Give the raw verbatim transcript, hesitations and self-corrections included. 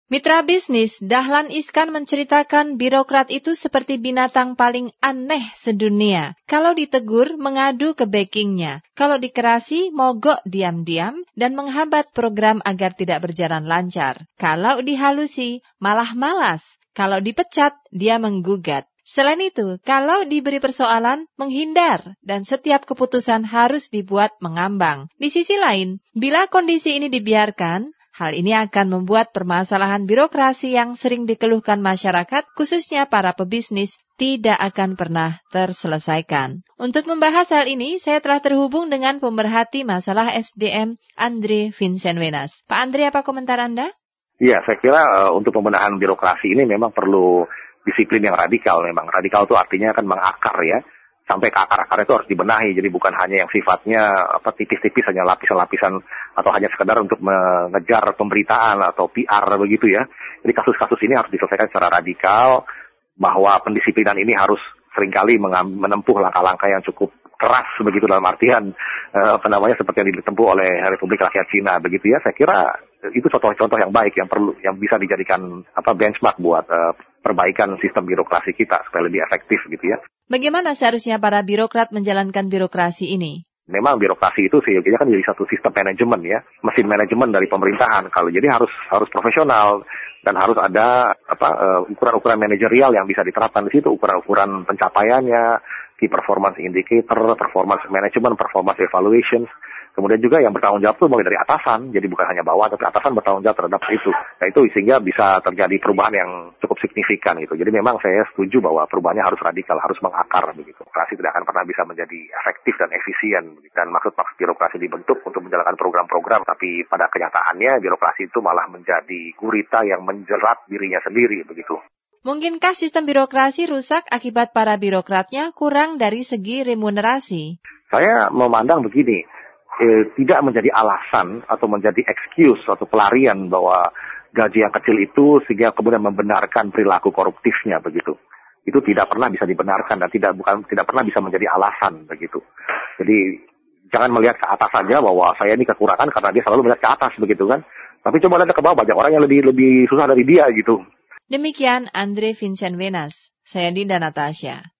Mitra bisnis Dahlan Iskan menceritakan birokrat itu seperti binatang paling aneh sedunia. Kalau ditegur, mengadu ke backingnya. Kalau dikerasi, mogok diam-diam dan menghambat program agar tidak berjalan lancar. Kalau dihalusi, malah malas. Kalau dipecat, dia menggugat. Selain itu, kalau diberi persoalan, menghindar dan setiap keputusan harus dibuat mengambang. Di sisi lain, bila kondisi ini dibiarkan, hal ini akan membuat permasalahan birokrasi yang sering dikeluhkan masyarakat, khususnya para pebisnis, tidak akan pernah terselesaikan. Untuk membahas hal ini, saya telah terhubung dengan pemerhati masalah S D M, Andre Vincent Wenas. Pak Andre, apa komentar Anda? Iya, saya kira uh, untuk pembenahan birokrasi ini memang perlu disiplin yang radikal. Memang radikal itu artinya kan mengakar ya. Sampai ke akar-akar itu harus dibenahi, jadi bukan hanya yang sifatnya apa tipis-tipis, hanya lapisan-lapisan atau hanya sekedar untuk mengejar pemberitaan atau P R begitu ya. Jadi kasus-kasus ini harus diselesaikan secara radikal, bahwa pendisiplinan ini harus seringkali menempuh langkah-langkah yang cukup keras begitu, dalam artian eh, apa namanya seperti yang ditempuh oleh Republik Rakyat Cina begitu ya. Saya kira itu contoh-contoh yang baik yang perlu yang bisa dijadikan apa benchmark buat eh, perbaikan sistem birokrasi kita supaya lebih efektif gitu ya. Bagaimana seharusnya para birokrat menjalankan birokrasi ini? Memang birokrasi itu sih kan jadi satu sistem manajemen ya, mesin manajemen dari pemerintahan. Kalau jadi harus harus profesional dan harus ada apa uh, ukuran-ukuran manajerial yang bisa diterapkan di situ, ukuran-ukuran pencapaiannya, key performance indicator, performance management, performance evaluation. Kemudian juga yang bertanggung jawab itu mulai dari atasan, jadi bukan hanya bawah, tapi atasan bertanggung jawab terhadap itu. Nah itu sehingga bisa terjadi perubahan yang cukup signifikan gitu. Jadi memang saya setuju bahwa perubahannya harus radikal, harus mengakar begitu. Birokrasi tidak akan pernah bisa menjadi efektif dan efisien. Dan maksud-maksud birokrasi dibentuk untuk menjalankan program-program, tapi pada kenyataannya birokrasi itu malah menjadi gurita yang menjerat dirinya sendiri begitu. Mungkinkah sistem birokrasi rusak akibat para birokratnya kurang dari segi remunerasi? Saya memandang begini. Eh, tidak menjadi alasan atau menjadi excuse atau pelarian bahwa gaji yang kecil itu sehingga kemudian membenarkan perilaku koruptifnya begitu. Itu tidak pernah bisa dibenarkan dan tidak bukan tidak pernah bisa menjadi alasan begitu. Jadi jangan melihat ke atas saja bahwa saya ini kekurangan karena dia selalu melihat ke atas begitu kan. Tapi coba lihat ke bawah, banyak orang yang lebih lebih susah dari dia gitu. Demikian Andre Vincent Wenas. Saya Dinda Natasha.